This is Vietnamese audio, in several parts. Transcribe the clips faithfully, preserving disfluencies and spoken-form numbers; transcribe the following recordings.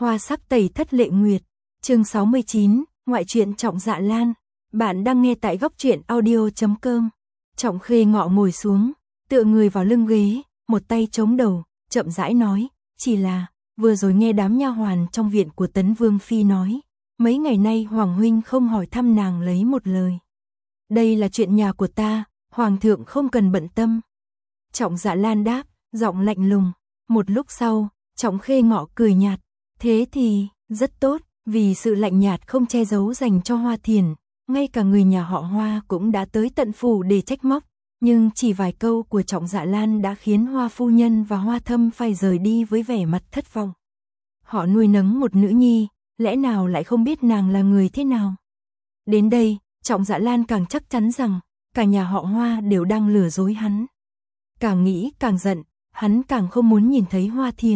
Hoa sắc tẩy thất lệ nguyệt, chương sáu mươi chín, ngoại truyện Trọng Dạ Lan. Bạn đang nghe tại góc truyện audio chấm com. Trọng Khê Ngọ ngồi xuống, tựa người vào lưng ghế, một tay chống đầu, chậm rãi nói, chỉ là, vừa rồi nghe đám nha hoàn trong viện của Tấn Vương Phi nói, mấy ngày nay Hoàng huynh không hỏi thăm nàng lấy một lời. Đây là chuyện nhà của ta, Hoàng thượng không cần bận tâm. Trọng Dạ Lan đáp, giọng lạnh lùng. Một lúc sau, Trọng Khê Ngọ cười nhạt, thế thì, rất tốt, vì sự lạnh nhạt không che giấu dành cho Hoa Thiền, ngay cả người nhà họ Hoa cũng đã tới tận phủ để trách móc, nhưng chỉ vài câu của Trọng Dạ Lan đã khiến Hoa phu nhân và Hoa Thâm phải rời đi với vẻ mặt thất vọng. Họ nuôi nấng một nữ nhi, lẽ nào lại không biết nàng là người thế nào? Đến đây, Trọng Dạ Lan càng chắc chắn rằng, cả nhà họ Hoa đều đang lừa dối hắn. Càng nghĩ càng giận, hắn càng không muốn nhìn thấy Hoa Thiền.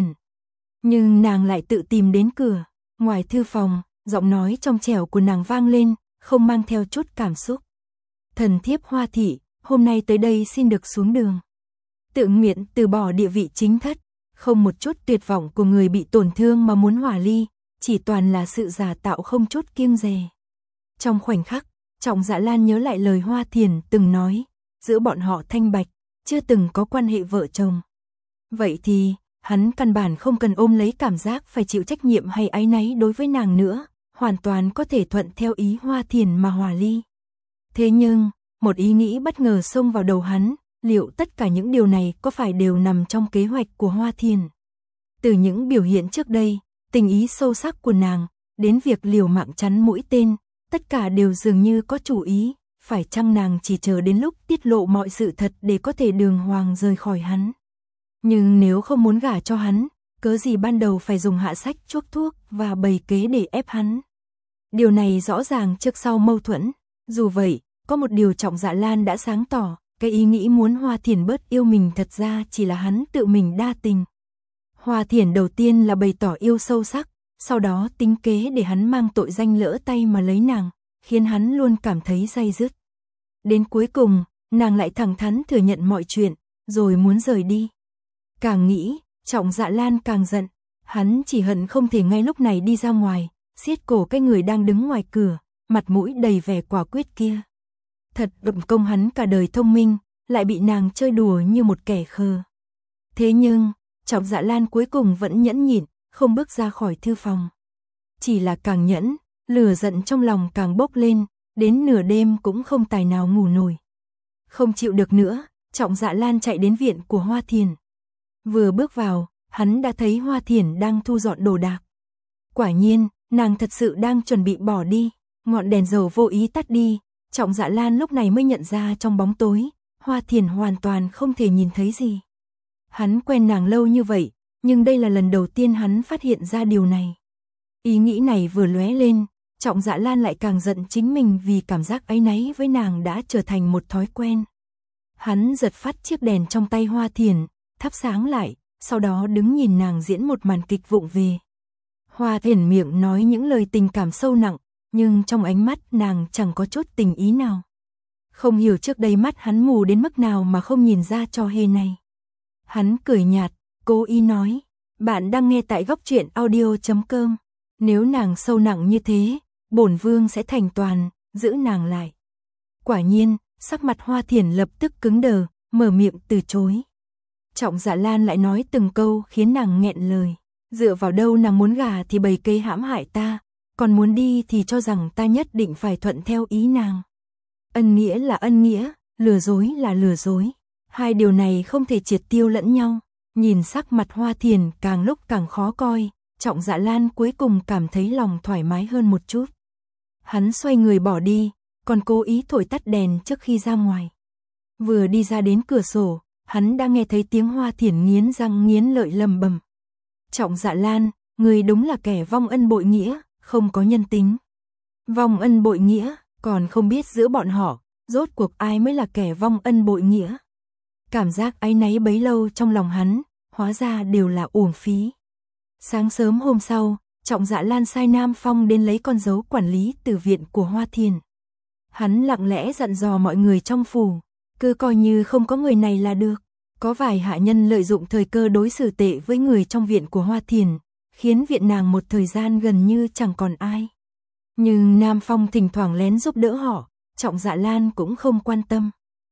Nhưng nàng lại tự tìm đến cửa, ngoài thư phòng, giọng nói trong trẻo của nàng vang lên, không mang theo chút cảm xúc. Thần thiếp Hoa thị, hôm nay tới đây xin được xuống đường. Tự nguyện từ bỏ địa vị chính thất, không một chút tuyệt vọng của người bị tổn thương mà muốn hòa ly, chỉ toàn là sự giả tạo không chút kiêng dè. Trong khoảnh khắc, Trọng Dạ Lan nhớ lại lời Hoa Thiền từng nói, giữa bọn họ thanh bạch, chưa từng có quan hệ vợ chồng. Vậy thì, hắn căn bản không cần ôm lấy cảm giác phải chịu trách nhiệm hay áy náy đối với nàng nữa, hoàn toàn có thể thuận theo ý Hoa Thiền mà hòa ly. Thế nhưng, một ý nghĩ bất ngờ xông vào đầu hắn, liệu tất cả những điều này có phải đều nằm trong kế hoạch của Hoa Thiền? Từ những biểu hiện trước đây, tình ý sâu sắc của nàng, đến việc liều mạng chắn mũi tên, tất cả đều dường như có chủ ý, phải chăng nàng chỉ chờ đến lúc tiết lộ mọi sự thật để có thể đường hoàng rời khỏi hắn. Nhưng nếu không muốn gả cho hắn, cớ gì ban đầu phải dùng hạ sách chuốc thuốc và bày kế để ép hắn. Điều này rõ ràng trước sau mâu thuẫn. Dù vậy, có một điều Trọng Dạ Lan đã sáng tỏ, cái ý nghĩ muốn Hoa Thiền bớt yêu mình thật ra chỉ là hắn tự mình đa tình. Hoa Thiền đầu tiên là bày tỏ yêu sâu sắc, sau đó tính kế để hắn mang tội danh lỡ tay mà lấy nàng, khiến hắn luôn cảm thấy day dứt. Đến cuối cùng, nàng lại thẳng thắn thừa nhận mọi chuyện, rồi muốn rời đi. Càng nghĩ, Trọng Dạ Lan càng giận, hắn chỉ hận không thể ngay lúc này đi ra ngoài, siết cổ cái người đang đứng ngoài cửa, mặt mũi đầy vẻ quả quyết kia. Thật đậm công hắn cả đời thông minh, lại bị nàng chơi đùa như một kẻ khờ. Thế nhưng, Trọng Dạ Lan cuối cùng vẫn nhẫn nhịn, không bước ra khỏi thư phòng. Chỉ là càng nhẫn, lửa giận trong lòng càng bốc lên, đến nửa đêm cũng không tài nào ngủ nổi. Không chịu được nữa, Trọng Dạ Lan chạy đến viện của Hoa Thiền. Vừa bước vào, hắn đã thấy Hoa Thiền đang thu dọn đồ đạc. Quả nhiên, nàng thật sự đang chuẩn bị bỏ đi, ngọn đèn dầu vô ý tắt đi, Trọng Dạ Lan lúc này mới nhận ra trong bóng tối, Hoa Thiền hoàn toàn không thể nhìn thấy gì. Hắn quen nàng lâu như vậy, nhưng đây là lần đầu tiên hắn phát hiện ra điều này. Ý nghĩ này vừa lóe lên, Trọng Dạ Lan lại càng giận chính mình vì cảm giác áy náy với nàng đã trở thành một thói quen. Hắn giật phắt chiếc đèn trong tay Hoa Thiền, thắp sáng lại, sau đó đứng nhìn nàng diễn một màn kịch vụng về. Hoa Thiền miệng nói những lời tình cảm sâu nặng, nhưng trong ánh mắt nàng chẳng có chút tình ý nào. Không hiểu trước đây mắt hắn mù đến mức nào mà không nhìn ra trò hề này. Hắn cười nhạt, cố ý nói, bạn đang nghe tại góc truyện audio chấm com. Nếu nàng sâu nặng như thế, bổn vương sẽ thành toàn, giữ nàng lại. Quả nhiên, sắc mặt Hoa Thiền lập tức cứng đờ, mở miệng từ chối. Trọng Dạ Lan lại nói từng câu khiến nàng nghẹn lời. Dựa vào đâu nàng muốn gả thì bày kế hãm hại ta, còn muốn đi thì cho rằng ta nhất định phải thuận theo ý nàng. Ân nghĩa là ân nghĩa, lừa dối là lừa dối. Hai điều này không thể triệt tiêu lẫn nhau. Nhìn sắc mặt Hoa Thiền càng lúc càng khó coi, Trọng Dạ Lan cuối cùng cảm thấy lòng thoải mái hơn một chút. Hắn xoay người bỏ đi, còn cố ý thổi tắt đèn trước khi ra ngoài. Vừa đi ra đến cửa sổ, hắn đã nghe thấy tiếng Hoa Thiền nghiến răng nghiến lợi lầm bầm. Trọng Dạ Lan, người đúng là kẻ vong ân bội nghĩa, không có nhân tính. Vong ân bội nghĩa, còn không biết giữa bọn họ, rốt cuộc ai mới là kẻ vong ân bội nghĩa. Cảm giác áy náy bấy lâu trong lòng hắn, hóa ra đều là uổng phí. Sáng sớm hôm sau, Trọng Dạ Lan sai Nam Phong đến lấy con dấu quản lý từ viện của Hoa Thiền. Hắn lặng lẽ dặn dò mọi người trong phủ, cứ coi như không có người này là được. Có vài hạ nhân lợi dụng thời cơ đối xử tệ với người trong viện của Hoa Thiền, khiến viện nàng một thời gian gần như chẳng còn ai. Nhưng Nam Phong thỉnh thoảng lén giúp đỡ họ, Trọng Dạ Lan cũng không quan tâm.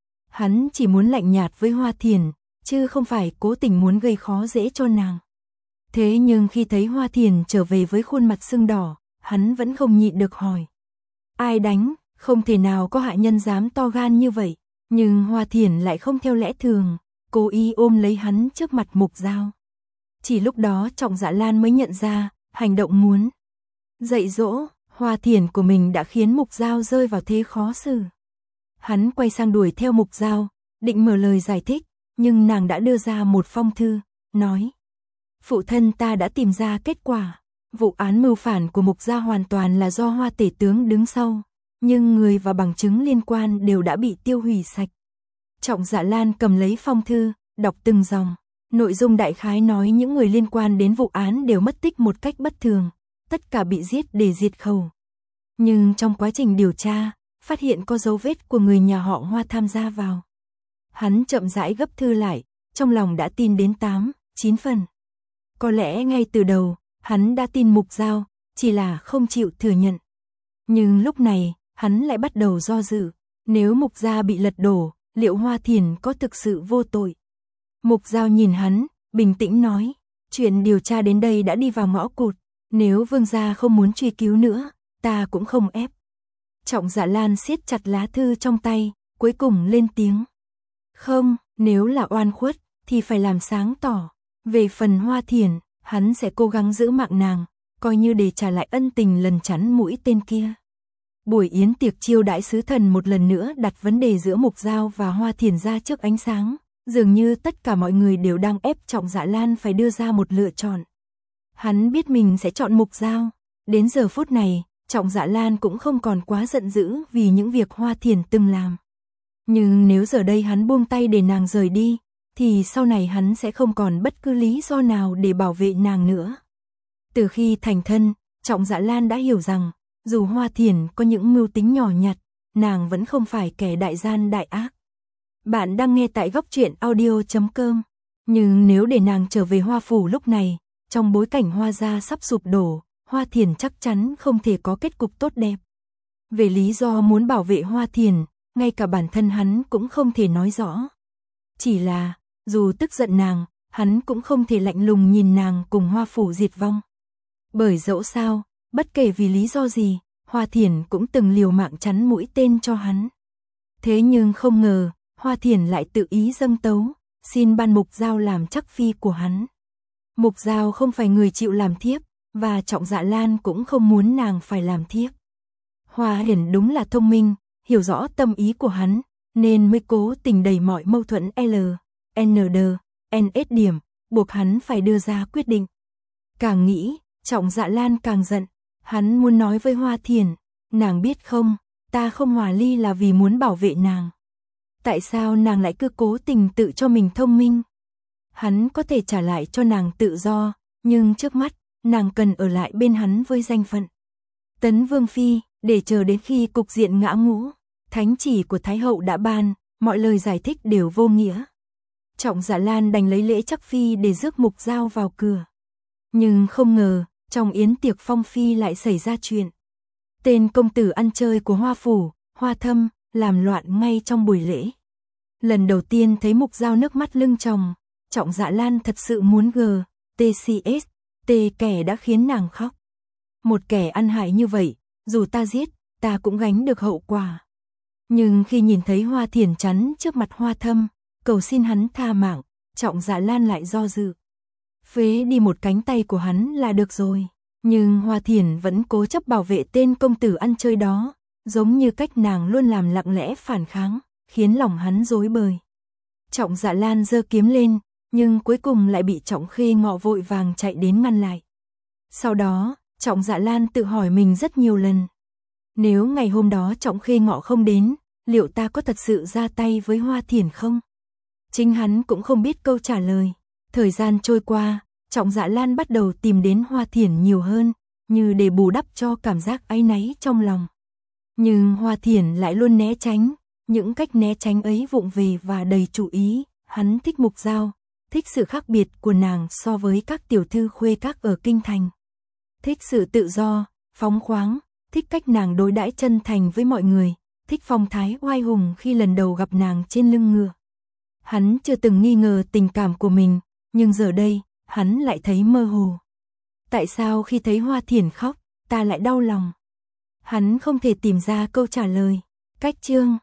Hắn chỉ muốn lạnh nhạt với Hoa Thiền, chứ không phải cố tình muốn gây khó dễ cho nàng. Thế nhưng khi thấy Hoa Thiền trở về với khuôn mặt sưng đỏ, hắn vẫn không nhịn được hỏi. Ai đánh, không thể nào có hạ nhân dám to gan như vậy. Nhưng Hoa Thiền lại không theo lẽ thường, cố ý ôm lấy hắn trước mặt Mục Dao. Chỉ lúc đó Trọng Dạ Lan mới nhận ra, hành động muốn dạy dỗ Hoa Thiền của mình đã khiến Mục Dao rơi vào thế khó xử. Hắn quay sang đuổi theo Mục Dao, định mở lời giải thích, nhưng nàng đã đưa ra một phong thư, nói: phụ thân ta đã tìm ra kết quả, vụ án mưu phản của Mục gia hoàn toàn là do Hoa tể tướng đứng sau, nhưng người và bằng chứng liên quan đều đã bị tiêu hủy sạch. Trọng Dạ Lan cầm lấy phong thư, đọc từng dòng, nội dung đại khái nói những người liên quan đến vụ án đều mất tích một cách bất thường, tất cả bị giết để diệt khẩu. Nhưng trong quá trình điều tra, phát hiện có dấu vết của người nhà họ Hoa tham gia vào. Hắn chậm rãi gấp thư lại, trong lòng đã tin đến tám, chín phần. Có lẽ ngay từ đầu, hắn đã tin Mục Dao, chỉ là không chịu thừa nhận. Nhưng lúc này, hắn lại bắt đầu do dự, nếu Mục gia bị lật đổ, liệu Hoa Thiền có thực sự vô tội? Mục Dao nhìn hắn, bình tĩnh nói, chuyện điều tra đến đây đã đi vào ngõ cụt, nếu Vương gia không muốn truy cứu nữa, ta cũng không ép. Trọng Dạ Lan siết chặt lá thư trong tay, cuối cùng lên tiếng. Không, nếu là oan khuất, thì phải làm sáng tỏ. Về phần Hoa Thiền, hắn sẽ cố gắng giữ mạng nàng, coi như để trả lại ân tình lần chắn mũi tên kia. Buổi yến tiệc chiêu đãi sứ thần một lần nữa đặt vấn đề giữa Mục Dao và Hoa Thiền ra trước ánh sáng, dường như tất cả mọi người đều đang ép Trọng Dạ Lan phải đưa ra một lựa chọn. Hắn biết mình sẽ chọn Mục Dao. Đến giờ phút này, Trọng Dạ Lan cũng không còn quá giận dữ vì những việc Hoa Thiền từng làm. Nhưng nếu giờ đây hắn buông tay để nàng rời đi, thì sau này hắn sẽ không còn bất cứ lý do nào để bảo vệ nàng nữa. Từ khi thành thân, Trọng Dạ Lan đã hiểu rằng, dù Hoa Thiền có những mưu tính nhỏ nhặt, nàng vẫn không phải kẻ đại gian đại ác. Bạn đang nghe tại góc truyện audio chấm com. Nhưng nếu để nàng trở về Hoa phủ lúc này, trong bối cảnh Hoa gia sắp sụp đổ, Hoa Thiền chắc chắn không thể có kết cục tốt đẹp. Về lý do muốn bảo vệ Hoa Thiền, ngay cả bản thân hắn cũng không thể nói rõ. Chỉ là, dù tức giận nàng, hắn cũng không thể lạnh lùng nhìn nàng cùng Hoa phủ diệt vong. Bởi dẫu sao, bất kể vì lý do gì, Hoa Thiền cũng từng liều mạng chắn mũi tên cho hắn. Thế nhưng không ngờ, Hoa Thiền lại tự ý dâng tấu, xin ban Mục Dao làm chắc phi của hắn. Mục Dao không phải người chịu làm thiếp, và Trọng Dạ Lan cũng không muốn nàng phải làm thiếp. Hoa Thiền đúng là thông minh, hiểu rõ tâm ý của hắn, nên mới cố tình đẩy mọi mâu thuẫn L, N D, N S điểm, buộc hắn phải đưa ra quyết định. Càng nghĩ, Trọng Dạ Lan càng giận, hắn muốn nói với Hoa Thiền, nàng biết không, ta không hòa ly là vì muốn bảo vệ nàng. Tại sao nàng lại cứ cố tình tự cho mình thông minh? Hắn có thể trả lại cho nàng tự do, nhưng trước mắt, nàng cần ở lại bên hắn với danh phận Tấn Vương Phi, để chờ đến khi cục diện ngã ngũ, thánh chỉ của Thái hậu đã ban, mọi lời giải thích đều vô nghĩa. Trọng Dạ Lan đành lấy lễ chắc phi để rước Mục Dao vào cửa. Nhưng không ngờ, trong yến tiệc phong phi lại xảy ra chuyện. Tên công tử ăn chơi của Hoa phủ, Hoa Thâm, làm loạn ngay trong buổi lễ. Lần đầu tiên thấy Mục Dao nước mắt lưng tròng, Trọng Dạ Lan thật sự muốn gờ, tê xê ét, tê kẻ đã khiến nàng khóc. Một kẻ ăn hại như vậy, dù ta giết, ta cũng gánh được hậu quả. Nhưng khi nhìn thấy Hoa Thiền chắn trước mặt Hoa Thâm, cầu xin hắn tha mạng, Trọng Dạ Lan lại do dự. Phế đi một cánh tay của hắn là được rồi. Nhưng Hoa Thiền vẫn cố chấp bảo vệ tên công tử ăn chơi đó, giống như cách nàng luôn làm lặng lẽ phản kháng, khiến lòng hắn rối bời. Trọng Dạ Lan giơ kiếm lên, nhưng cuối cùng lại bị Trọng Khê Ngọ vội vàng chạy đến ngăn lại. Sau đó, Trọng Dạ Lan tự hỏi mình rất nhiều lần. Nếu ngày hôm đó Trọng Khê Ngọ không đến, liệu ta có thật sự ra tay với Hoa Thiền không? Chính hắn cũng không biết câu trả lời. Thời gian trôi qua, Trọng Dạ Lan bắt đầu tìm đến Hoa Thiền nhiều hơn, như để bù đắp cho cảm giác áy náy trong lòng. Nhưng Hoa Thiền lại luôn né tránh, những cách né tránh ấy vụng về và đầy chủ ý. Hắn thích Mục Dao, thích sự khác biệt của nàng so với các tiểu thư khuê các ở kinh thành. Thích sự tự do, phóng khoáng, thích cách nàng đối đãi chân thành với mọi người, thích phong thái oai hùng khi lần đầu gặp nàng trên lưng ngựa. Hắn chưa từng nghi ngờ tình cảm của mình, nhưng giờ đây, hắn lại thấy mơ hồ. Tại sao khi thấy Hoa Thiển khóc, ta lại đau lòng? Hắn không thể tìm ra câu trả lời. Cách chương